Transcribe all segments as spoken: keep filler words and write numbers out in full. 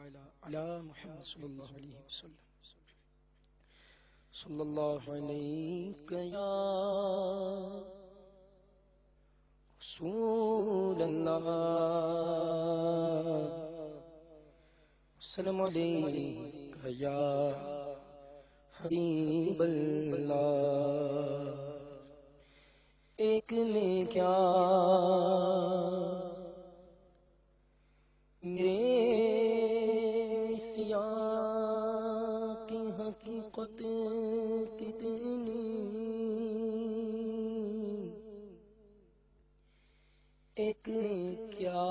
تعالی علی محمد صلی اللہ علیہ وسلم. صلی اللہ علیہ یا رسول اللہ، السلام علیکہ یا حبیب اللہ. ایک میں کیا میرے سیاہ کی حقیقت کتنی، ایک کیا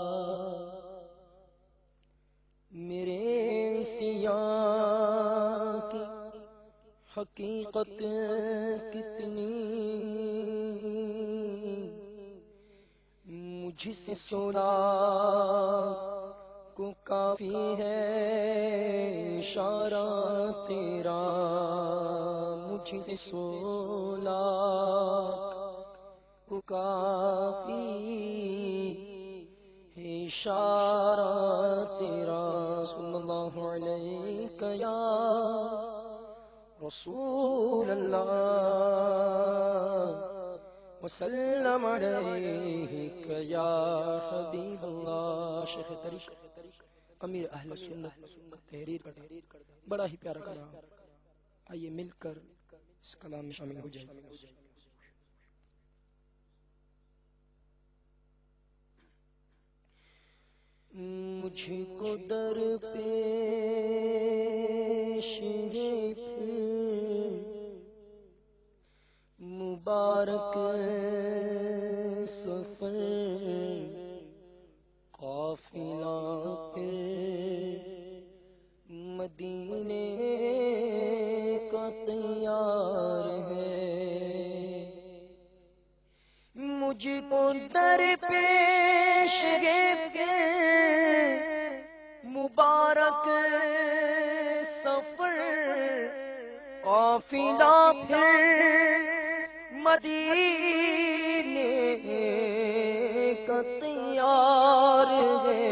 میرے سیاہ کی حقیقت کتنی، مجھ سے سنا کو کافی ہے اشارہ تیرا، مجھ سے سولا کو کافی ہے اشارہ تیرا. صلی اللہ علیہ یا رسول اللہ وسلم علیہ یا حبیب اللہ. شیخ طریقہ امیر اہل سنت تحریر کا بڑا ہی پیارا کلام، آئیے مل کر اس کلام میں شامل ہو جائیں. مجھ کو در پیش ہے پھر مبارک سفر، قافلہ پھر مدینے کا تیار ہے. مجھ کو در پیش ہے مبارک سفر، قافلہ پھر مدینے کا تیار ہے.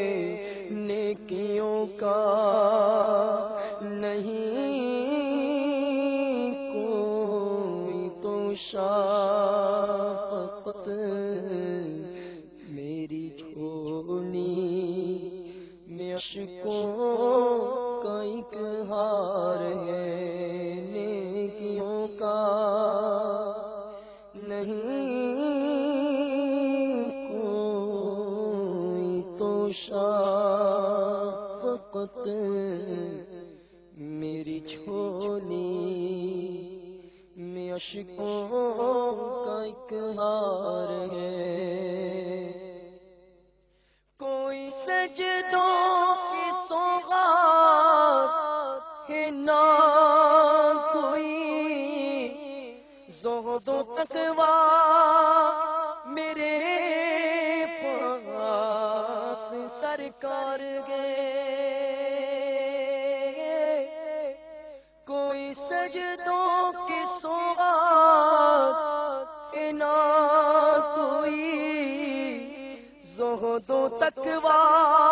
نیکیوں کا نہیں کوئی تو شفقت، میری جھولی میں اشکوں کا ایک ہار ہے. نیکیوں کا نہیں کوئی تو شفقت، میری جھولی میں اشکوں کا ایک ہار ہے. کوئی سجدوں کی سوغات ہے نہ کوئی زہد و تقویٰ میرے پاس سرکار گئے. کوئی سجدوں کی سوغات ہے نہ کوئی زہد و تقویٰ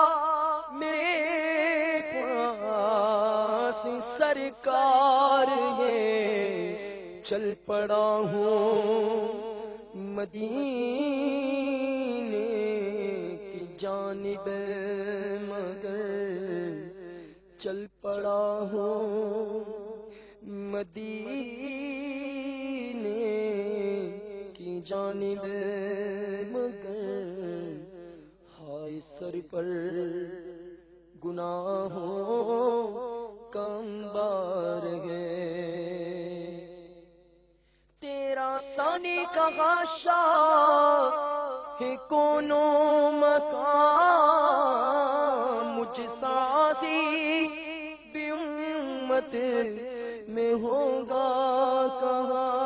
میرے پاس سرکار ہے. چل پڑا ہوں مدینے کی جانب مگر، چل پڑا ہوں مدینے کی جانب مگر، ہائے سر پر گناہوں کا انبار ہے. تیرا ثانی کا غاشا ہے کونو مکان، مجھ ساتھی بھی امت میں ہوگا کہاں.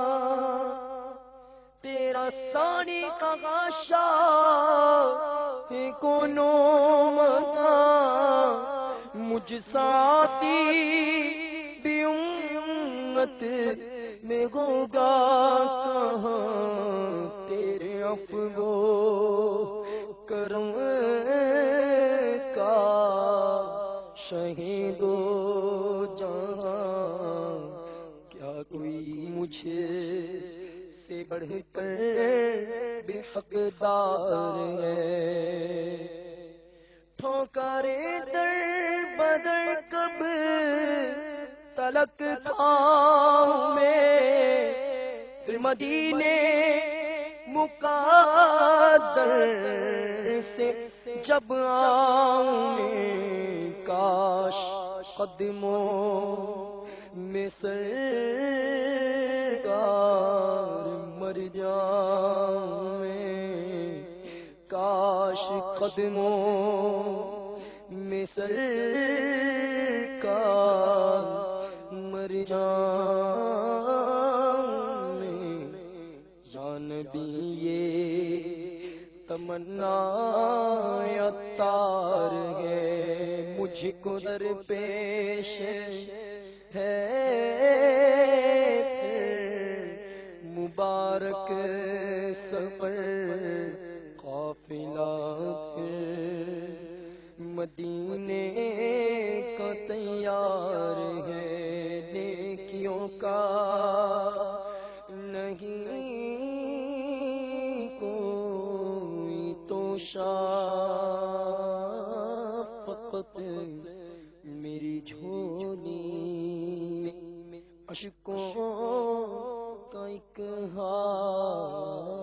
تیرا ثانی کا غاشا ہے کونو مکان، مجھ ساتھی بھی امت میں ہوگا کہاں. تیرے تیرے عفو و کرم کا عالم ہے، تیرے عفو و کرم کا عالم ہے. شہیدو جہاں کیا کوئی مجھے سے بڑھ کر بے حقدار ہے؟ ٹھوکرے در بدر کب تلک کھاؤں میں، پھر مدینے مقدر سے جب آؤں میں، کاش قدموں میں سرکار مر جاؤں میں، کاش قدموں میں سرکار مر جاؤں میں۔ یا نبی یہ تمنا عطار ہے، مجھ کو در پیش ہے مبارک سفر قافلہ مدینے کا تیار ہے، نیکیوں کا نہیں کوئی توشا، فقط میری جھولی میں اشکوں کا ایک ہار